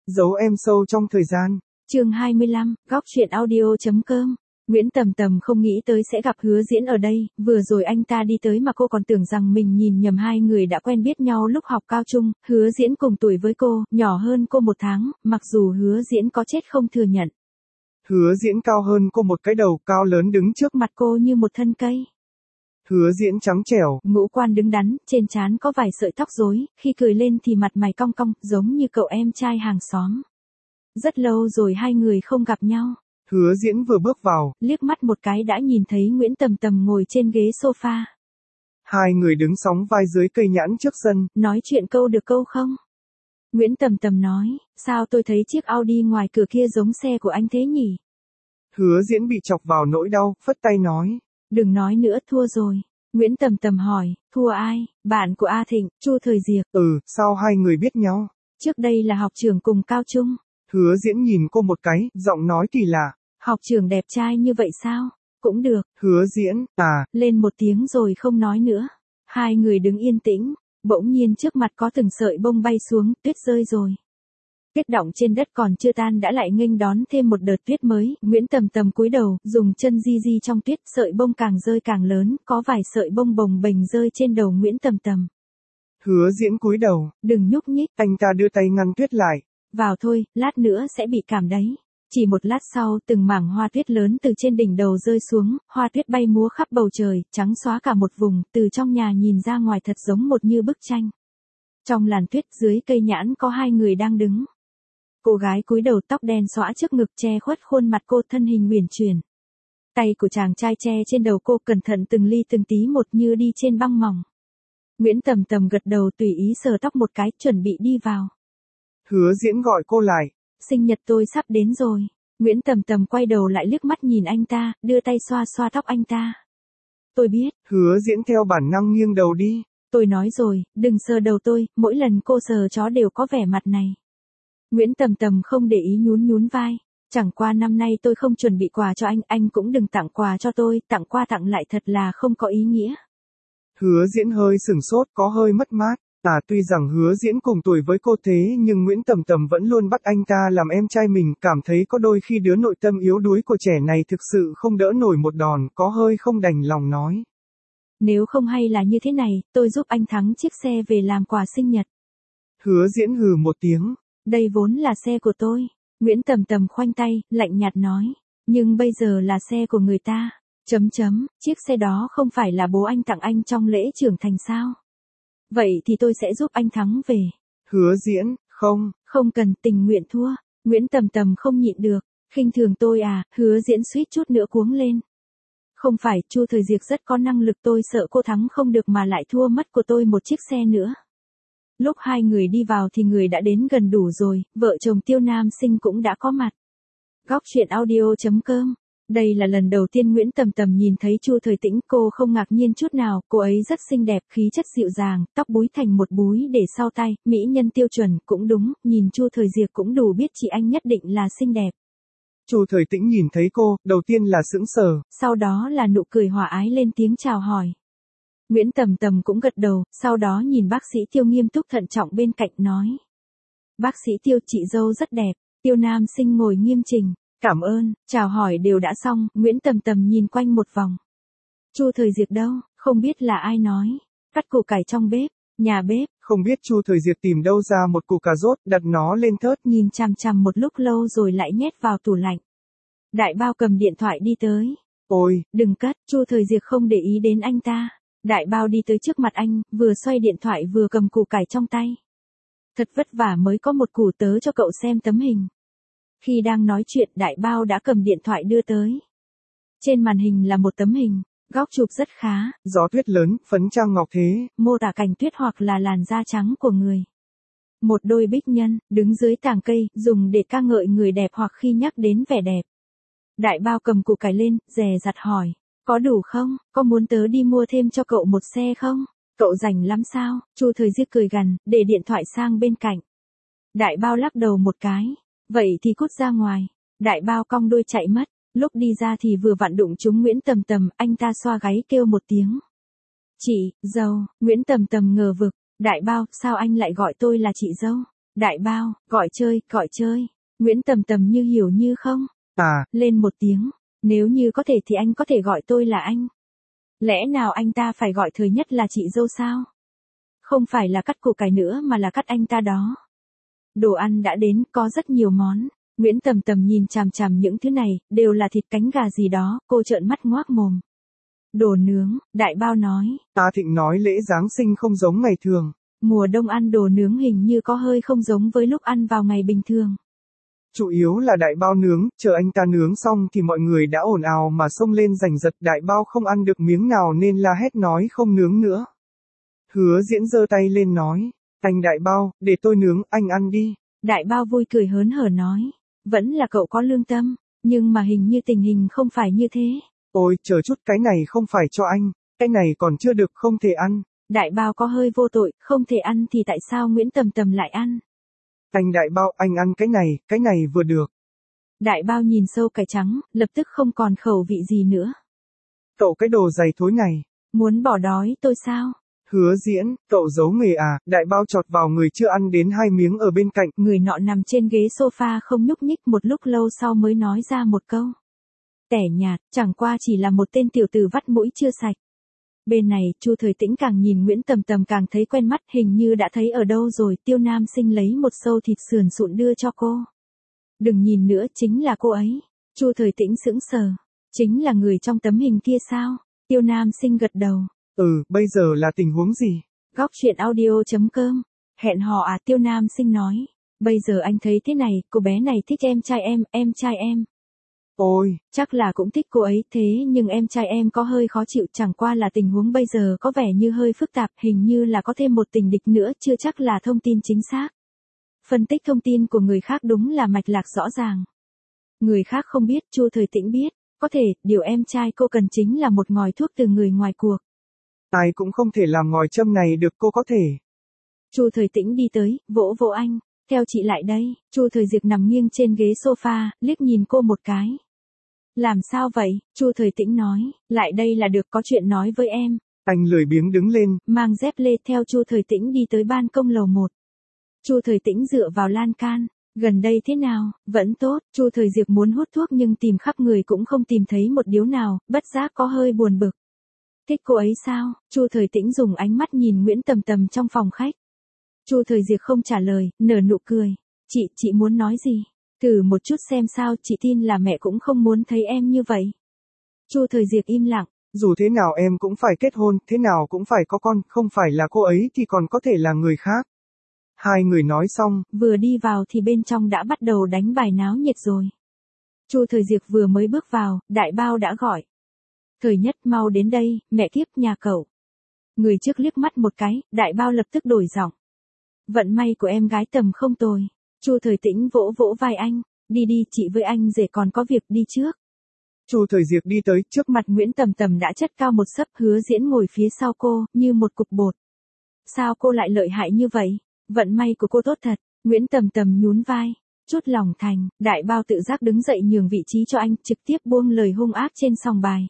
Giấu em sâu trong thời gian. Chương 25, góc truyện audio.com. Nguyễn Tầm Tầm không nghĩ tới sẽ gặp Hứa Diễn ở đây, vừa rồi anh ta đi tới mà cô còn tưởng rằng mình nhìn nhầm, hai người đã quen biết nhau lúc học cao trung. Hứa Diễn cùng tuổi với cô, nhỏ hơn cô 1 tháng, mặc dù Hứa Diễn có chết không thừa nhận. Hứa Diễn cao hơn cô một cái đầu, cao lớn đứng trước Mặt cô như một thân cây. Hứa Diễn trắng trẻo, ngũ quan đứng đắn, trên trán có vài sợi tóc rối, khi cười lên thì mặt mày cong cong, giống như cậu em trai hàng xóm. Rất lâu rồi hai người không gặp nhau. Hứa Diễn vừa bước vào, liếc mắt một cái đã nhìn thấy Nguyễn Tầm Tầm ngồi trên ghế sofa. Hai người đứng sóng vai dưới cây nhãn trước sân. Nói chuyện câu được câu không? Nguyễn Tầm Tầm nói, sao tôi thấy chiếc Audi ngoài cửa kia giống xe của anh thế nhỉ? Hứa Diễn bị chọc vào nỗi đau, phất tay nói. Đừng nói nữa, thua rồi. Nguyễn Tầm Tầm hỏi, thua ai? Bạn của A Thịnh, Chu Thời Diệp. Sao hai người biết nhau? Trước đây là học trưởng cùng cao trung. Hứa Diễn nhìn cô một cái, giọng nói kỳ lạ. Học trưởng đẹp trai như vậy sao? Cũng được. Hứa Diễn, lên một tiếng rồi không nói nữa. Hai người đứng yên tĩnh, bỗng nhiên trước mặt có từng sợi bông bay xuống, tuyết rơi rồi. Tuyết đọng trên đất còn chưa tan đã lại nghênh đón thêm một đợt tuyết mới. Nguyễn Tầm Tầm cúi đầu, dùng chân di di trong tuyết, sợi bông càng rơi càng lớn, có vài sợi bông bồng bềnh rơi trên đầu Nguyễn Tầm Tầm. Hứa Diễn cúi đầu, đừng nhúc nhích. Anh ta đưa tay ngăn tuyết lại. Vào thôi, lát nữa sẽ bị cảm đấy. Chỉ một lát sau, từng mảng hoa tuyết lớn từ trên đỉnh đầu rơi xuống, hoa tuyết bay múa khắp bầu trời, trắng xóa cả một vùng, từ trong nhà nhìn ra ngoài thật giống một như bức tranh. Trong làn tuyết dưới cây nhãn có hai người đang đứng. Cô gái cúi đầu, tóc đen xõa trước ngực che khuất khuôn mặt cô, thân hình uyển chuyển. Tay của chàng trai che trên đầu cô, cẩn thận từng ly từng tí một như đi trên băng mỏng. Nguyễn Tầm Tầm gật đầu, tùy ý sờ tóc một cái, chuẩn bị đi vào. Hứa Diễn gọi cô lại. Sinh nhật tôi sắp đến rồi. Nguyễn Tầm Tầm quay đầu lại liếc mắt nhìn anh ta, đưa tay xoa xoa tóc anh ta. Tôi biết. Hứa Diễn theo bản năng nghiêng đầu đi. Tôi nói rồi, đừng sờ đầu tôi, mỗi lần cô sờ chó đều có vẻ mặt này. Nguyễn Tầm Tầm không để ý, nhún nhún vai. Chẳng qua năm nay tôi không chuẩn bị quà cho anh cũng đừng tặng quà cho tôi, tặng qua tặng lại thật là không có ý nghĩa. Hứa Diễn hơi sửng sốt, có hơi mất mát. Tuy rằng Hứa Diễn cùng tuổi với cô thế nhưng Nguyễn Tầm Tầm vẫn luôn bắt anh ta làm em trai mình, cảm thấy có đôi khi đứa nội tâm yếu đuối của trẻ này thực sự không đỡ nổi một đòn, có hơi không đành lòng nói. Nếu không hay là như thế này, tôi giúp anh thắng chiếc xe về làm quà sinh nhật. Hứa Diễn hừ một tiếng. Đây vốn là xe của tôi. Nguyễn Tầm Tầm khoanh tay, lạnh nhạt nói. Nhưng bây giờ là xe của người ta. Chiếc xe đó không phải là bố anh tặng anh trong lễ trưởng thành sao? Vậy thì tôi sẽ giúp anh thắng về. Hứa Diễn, không cần, tình nguyện thua. Nguyễn Tầm Tầm không nhịn được. Khinh thường tôi à? Hứa Diễn suýt chút nữa cuống lên. Không phải, Chu Thời Diệp rất có năng lực, tôi sợ cô thắng không được mà lại thua mất của tôi một chiếc xe nữa. Lúc hai người đi vào thì người đã đến gần đủ rồi, vợ chồng Tiêu Nam Sinh cũng đã có mặt. Góc truyện audio.com. Đây là lần đầu tiên Nguyễn Tầm Tầm nhìn thấy Chu Thời Tĩnh, cô không ngạc nhiên chút nào, cô ấy rất xinh đẹp, khí chất dịu dàng, tóc búi thành một búi để sau tai, mỹ nhân tiêu chuẩn, cũng đúng, nhìn Chu Thời Diệp cũng đủ biết chị anh nhất định là xinh đẹp. Chu Thời Tĩnh nhìn thấy cô, đầu tiên là sững sờ, sau đó là nụ cười hòa ái, lên tiếng chào hỏi. Nguyễn Tầm Tầm cũng gật đầu, sau đó nhìn bác sĩ Tiêu nghiêm túc thận trọng bên cạnh nói. Bác sĩ Tiêu, chị dâu rất đẹp. Tiêu Nam Sinh ngồi nghiêm chỉnh. Cảm ơn, chào hỏi đều đã xong, Nguyễn Tầm Tầm nhìn quanh một vòng. Chu Thời Diệp đâu, không biết là ai nói. Cắt củ cải trong bếp, nhà bếp. Không biết Chu Thời Diệp tìm đâu ra một củ cà rốt, đặt nó lên thớt. Nhìn chằm chằm một lúc lâu rồi lại nhét vào tủ lạnh. Đại Bao cầm điện thoại đi tới. Ôi, đừng cất, Chu Thời Diệp không để ý đến anh ta. Đại Bao đi tới trước mặt anh, vừa xoay điện thoại vừa cầm củ cải trong tay. Thật vất vả mới có một củ, tớ cho cậu xem tấm hình. Khi đang nói chuyện, Đại Bao đã cầm điện thoại đưa tới. Trên màn hình là một tấm hình, góc chụp rất khá. Gió tuyết lớn, phấn trang ngọc thế. Mô tả cảnh tuyết hoặc là làn da trắng của người. Một đôi bích nhân, đứng dưới tàng cây, dùng để ca ngợi người đẹp hoặc khi nhắc đến vẻ đẹp. Đại Bao cầm củ cải lên, dè dặt hỏi. Có đủ không? Có muốn tớ đi mua thêm cho cậu một xe không? Cậu rảnh lắm sao? Chu Thời Diệp cười gằn, để điện thoại sang bên cạnh. Đại Bao lắc đầu một cái. Vậy thì cút ra ngoài. Đại Bao cong đuôi chạy mất. Lúc đi ra thì vừa vặn đụng trúng Nguyễn Tầm Tầm, anh ta xoa gáy kêu một tiếng. Chị, dâu. Nguyễn Tầm Tầm ngờ vực. Đại Bao, sao anh lại gọi tôi là chị dâu? Đại bao, gọi chơi, gọi chơi. Nguyễn Tầm Tầm như hiểu như không. À, Lên một tiếng. Nếu như có thể thì anh có thể gọi tôi là anh. Lẽ nào anh ta phải gọi Thời Nhất là chị dâu sao? Không phải là cắt củ cải nữa mà là cắt anh ta đó. Đồ ăn đã đến, có rất nhiều món. Nguyễn Tầm Tầm nhìn chằm chằm những thứ này, đều là thịt cánh gà gì đó, cô trợn mắt ngoác mồm. Đồ nướng, Đại bao nói. A Thịnh nói lễ Giáng sinh không giống ngày thường. Mùa đông ăn đồ nướng hình như có hơi không giống với lúc ăn vào ngày bình thường. Chủ yếu là Đại bao nướng, chờ anh ta nướng xong thì mọi người đã ồn ào mà xông lên giành giật. Đại bao không ăn được miếng nào nên la hét nói không nướng nữa. Hứa Diễn giơ tay lên nói, anh Đại bao, để tôi nướng, anh ăn đi. Đại bao vui cười hớn hở nói, vẫn là cậu có lương tâm, nhưng mà hình như tình hình không phải như thế. Ôi, chờ chút, cái này không phải cho anh, cái này còn chưa được, không thể ăn. Đại bao có hơi vô tội, không thể ăn thì tại sao Nguyễn Tầm Tầm lại ăn? Anh Đại bao, anh ăn cái này vừa được. Đại bao nhìn sâu cải trắng, lập tức không còn khẩu vị gì nữa. Cậu cái đồ dày thối này. Muốn bỏ đói tôi sao? Hứa Diễn, cậu giấu nghề à? Đại bao chọt vào người chưa ăn đến 2 miếng ở bên cạnh. Người nọ nằm trên ghế sofa không nhúc nhích, một lúc lâu sau mới nói ra một câu. Tẻ nhạt, chẳng qua chỉ là một tên tiểu tử vắt mũi chưa sạch. Bên này, Chu Thời Tĩnh càng nhìn Nguyễn Tầm Tầm càng thấy quen mắt, hình như đã thấy ở đâu rồi. Tiêu Nam Sinh lấy một xâu thịt sườn sụn đưa cho cô. Đừng nhìn nữa, chính là cô ấy. Chu Thời Tĩnh sững sờ. Chính là người trong tấm hình kia sao? Tiêu Nam Sinh gật đầu. Bây giờ là tình huống gì? Góc truyện audio.com. Hẹn hò à? Tiêu Nam Sinh nói. Bây giờ anh thấy thế này, cô bé này thích em trai em. Ôi, chắc là cũng thích cô ấy, thế nhưng em trai em có hơi khó chịu, chẳng qua là tình huống bây giờ có vẻ như hơi phức tạp, hình như là có thêm một tình địch nữa, chưa chắc là thông tin chính xác. Phân tích thông tin của người khác đúng là mạch lạc rõ ràng. Người khác không biết, Chu Thời Tĩnh biết, có thể, điều em trai cô cần chính là một ngòi thuốc từ người ngoài cuộc. ai cũng không thể làm ngòi châm này được, cô có thể. Chu Thời Tĩnh đi tới, vỗ vỗ anh, theo chị lại đây. Chu Thời Diệp nằm nghiêng trên ghế sofa, liếc nhìn cô một cái. Làm sao vậy? Chu Thời Tĩnh nói, lại đây là được, có chuyện nói với em. Anh lười biếng đứng lên, mang dép lê theo Chu Thời Tĩnh đi tới ban công lầu 1. Chu Thời Tĩnh dựa vào lan can, gần đây thế nào? Vẫn tốt. Chu Thời Diệp muốn hút thuốc nhưng tìm khắp người cũng không tìm thấy một điếu nào, bất giác có hơi buồn bực. Thích cô ấy sao? Chu Thời Tĩnh dùng ánh mắt nhìn Nguyễn Tầm Tầm trong phòng khách. Chu Thời Diệp không trả lời, nở nụ cười. Chị muốn nói gì? Thử một chút xem sao, chị tin là mẹ cũng không muốn thấy em như vậy. Chu Thời Diệp im lặng. Dù thế nào em cũng phải kết hôn, thế nào cũng phải có con, không phải là cô ấy thì còn có thể là người khác. Hai người nói xong, vừa đi vào thì bên trong đã bắt đầu đánh bài náo nhiệt rồi. Chu Thời Diệp vừa mới bước vào, Đại bao đã gọi. Thời Nhất, mau đến đây, mẹ kiếp nhà cậu. Người trước liếc mắt một cái, Đại bao lập tức đổi giọng. Vận may của em gái Tầm không tồi. Chu Thời Tĩnh vỗ vỗ vai anh, đi đi, chị với anh rể còn có việc, đi trước. Chu Thời Diệp đi tới, trước mặt Nguyễn Tầm Tầm đã chất cao một xấp, Hứa Diễn ngồi phía sau cô, như một cục bột. Sao cô lại lợi hại như vậy? Vận may của cô tốt thật. Nguyễn Tầm Tầm nhún vai, chút lòng thành. Đại bao tự giác đứng dậy nhường vị trí cho anh, trực tiếp buông lời hung ác trên sòng bài.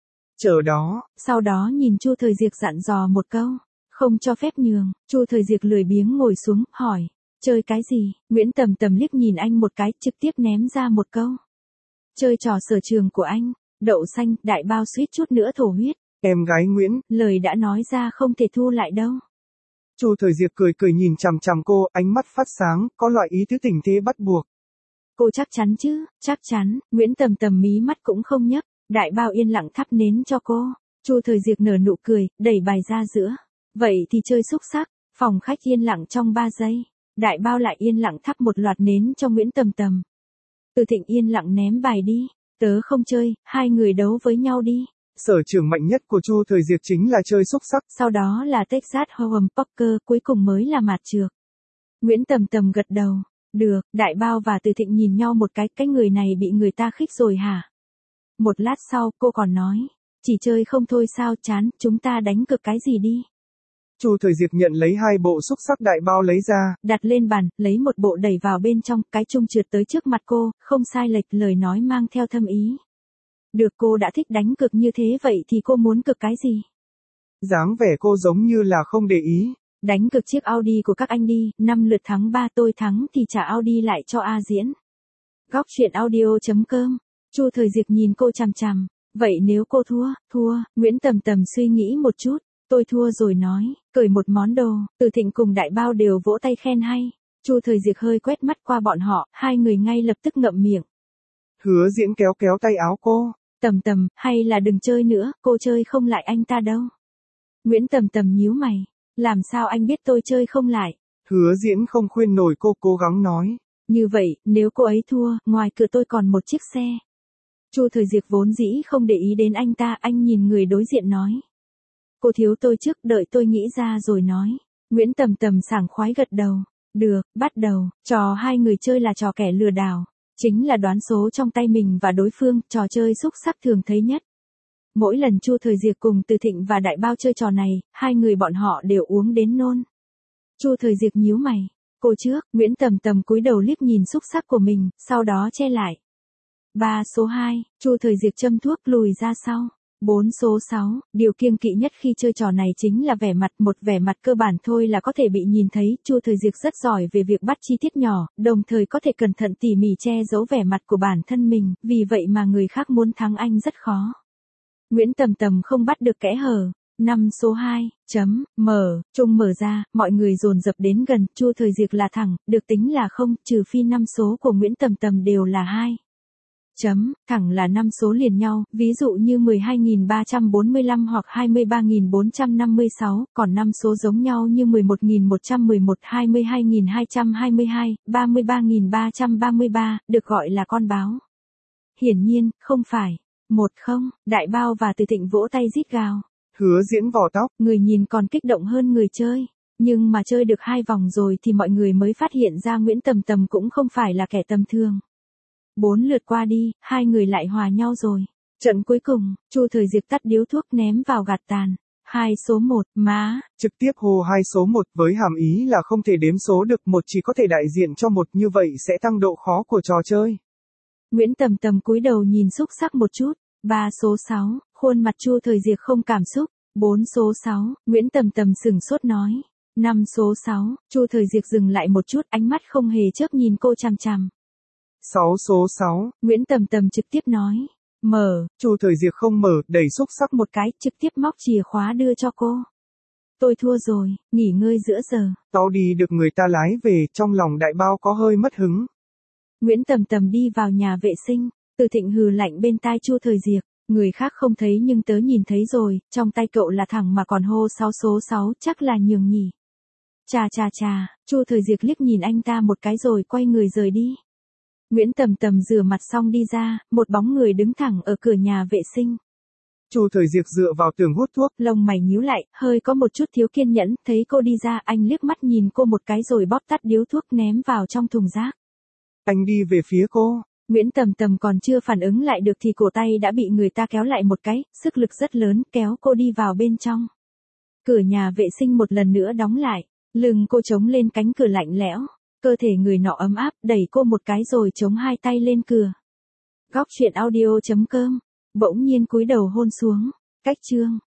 Chờ đó. Sau đó nhìn Chu Thời Diệp dặn dò một câu, không cho phép nhường. Chu Thời Diệp lười biếng ngồi xuống, hỏi, chơi cái gì? Nguyễn Tầm Tầm liếc nhìn anh một cái, trực tiếp ném ra một câu. Chơi trò sở trường của anh. Đậu xanh. Đại bao suýt chút nữa thổ huyết. Em gái Nguyễn. Lời đã nói ra không thể thu lại đâu. Chu Thời Diệp cười cười nhìn chằm chằm cô, ánh mắt phát sáng, có loại ý tứ tình thế bắt buộc. Cô chắc chắn chứ? Chắc chắn. Nguyễn Tầm Tầm mí mắt cũng không nhấc. Đại bao yên lặng thắp nến cho cô. Chu Thời Diệp nở nụ cười, đẩy bài ra giữa. Vậy thì chơi xúc xắc. Phòng khách yên lặng trong 3 giây. Đại bao lại yên lặng thắp một loạt nến cho Nguyễn Tầm Tầm. Từ Thịnh yên lặng ném bài đi. Tớ không chơi, hai người đấu với nhau đi. Sở trường mạnh nhất của Chu Thời Diệp chính là chơi xúc xắc. Sau đó là Texas Hold'em Poker, cuối cùng mới là mạt trược. Nguyễn Tầm Tầm gật đầu. Được. Đại bao và Từ Thịnh nhìn nhau một cái người này bị người ta khích rồi hả? Một lát sau, cô còn nói. Chỉ chơi không thôi sao, chán, chúng ta đánh cược cái gì đi. Chu Thời Diệp nhận lấy 2 bộ xúc xắc Đại bao lấy ra. Đặt lên bàn, lấy một bộ đẩy vào bên trong, cái chung trượt tới trước mặt cô, không sai lệch, lời nói mang theo thâm ý. Được, cô đã thích đánh cược như thế vậy thì cô muốn cược cái gì? Dáng vẻ cô giống như là không để ý. Đánh cược chiếc Audi của các anh đi, 5 lượt thắng 3 tôi thắng thì trả Audi lại cho A Diễn. Góc truyện audio.com. Chu Thời Diệp nhìn cô chằm chằm. Vậy nếu cô thua, Nguyễn Tầm Tầm suy nghĩ một chút. Tôi thua rồi nói, cởi một món đồ, Từ Thịnh cùng Đại Bao đều vỗ tay khen hay. Chu Thời Diệp hơi quét mắt qua bọn họ, hai người ngay lập tức ngậm miệng. Hứa Diễn kéo kéo tay áo cô. Tầm Tầm, hay là đừng chơi nữa, cô chơi không lại anh ta đâu. Nguyễn Tầm Tầm nhíu mày, làm sao anh biết tôi chơi không lại? Hứa Diễn không khuyên nổi cô, cố gắng nói. Như vậy, nếu cô ấy thua, ngoài cửa tôi còn một chiếc xe. Chu Thời Diệp vốn dĩ không để ý đến anh ta, anh nhìn người đối diện nói. Cô thiếu tôi trước, đợi tôi nghĩ ra rồi nói. Nguyễn Tầm Tầm sảng khoái gật đầu. Được, bắt đầu, trò hai người chơi là trò kẻ lừa đảo. Chính là đoán số trong tay mình và đối phương, trò chơi xúc xắc thường thấy nhất. Mỗi lần Chu Thời Diệp cùng Từ Thịnh và Đại Bao chơi trò này, hai người bọn họ đều uống đến nôn. Chu Thời Diệp nhíu mày. Cô trước, Nguyễn Tầm Tầm cúi đầu liếc nhìn xúc xắc của mình, sau đó che lại. 3 số 2, Chu Thời Diệp châm thuốc lùi ra sau. 4 số 6, điều kiêng kỵ nhất khi chơi trò này chính là vẻ mặt, một vẻ mặt cơ bản thôi là có thể bị nhìn thấy. Chu Thời Diệp rất giỏi về việc bắt chi tiết nhỏ, đồng thời có thể cẩn thận tỉ mỉ che giấu vẻ mặt của bản thân mình, vì vậy mà người khác muốn thắng anh rất khó. Nguyễn Tầm Tầm không bắt được kẽ hở. 5 số 2, chung mở ra, mọi người dồn dập đến gần, Chu Thời Diệp là thẳng, được tính là không, trừ phi 5 số của Nguyễn Tầm Tầm đều là 2. Thẳng là 5 số liền nhau, ví dụ như 12.345 hoặc 23.456, còn 5 số giống nhau như 11.111, 22.222, 33.333, được gọi là con báo. Hiển nhiên, không phải. 10, Đại Bao và Từ Thịnh vỗ tay rít gào. Hứa Diễn vò tóc. Người nhìn còn kích động hơn người chơi. Nhưng mà chơi được 2 vòng rồi thì mọi người mới phát hiện ra Nguyễn Tầm Tầm cũng không phải là kẻ tầm thường. 4 lượt qua đi, hai người lại hòa nhau rồi. Trận cuối cùng, Chu Thời Diệp tắt điếu thuốc ném vào gạt tàn. 2 số 1, má. Trực tiếp hô 2 số 1 với hàm ý là không thể đếm số được, một chỉ có thể đại diện cho một, như vậy sẽ tăng độ khó của trò chơi. Nguyễn Tầm Tầm cúi đầu nhìn xúc xắc một chút. 3 số 6, khuôn mặt Chu Thời Diệp không cảm xúc. 4 số 6, Nguyễn Tầm Tầm sửng sốt nói. 5 số 6, Chu Thời Diệp dừng lại một chút, ánh mắt không hề chớp nhìn cô chằm chằm. 6 số 6, Nguyễn Tầm Tầm trực tiếp nói. Mở, Chu Thời Diệp không mở, đẩy xúc xắc một cái, trực tiếp móc chìa khóa đưa cho cô. Tôi thua rồi, nghỉ ngơi giữa giờ. Audi được người ta lái về, trong lòng Đại Bao có hơi mất hứng. Nguyễn Tầm Tầm đi vào nhà vệ sinh, Từ Thịnh hừ lạnh bên tai Chu Thời Diệp. Người khác không thấy nhưng tớ nhìn thấy rồi, trong tay cậu là thẳng mà còn hô 6 số 6, chắc là nhường nhỉ. Chà, Chu Thời Diệp liếc nhìn anh ta một cái rồi quay người rời đi. Nguyễn Tầm Tầm rửa mặt xong đi ra, một bóng người đứng thẳng ở cửa nhà vệ sinh. Chu Thời Diệp dựa vào tường hút thuốc, lông mày nhíu lại, hơi có một chút thiếu kiên nhẫn, thấy cô đi ra, anh liếc mắt nhìn cô một cái rồi bóp tắt điếu thuốc ném vào trong thùng rác. Anh đi về phía cô. Nguyễn Tầm Tầm còn chưa phản ứng lại được thì cổ tay đã bị người ta kéo lại một cái, sức lực rất lớn, kéo cô đi vào bên trong. Cửa nhà vệ sinh một lần nữa đóng lại, lưng cô chống lên cánh cửa lạnh lẽo, cơ thể người nọ ấm áp, đẩy cô một cái rồi chống hai tay lên cửa. Góc truyện audio.com, bỗng nhiên cúi đầu hôn xuống, cách chương.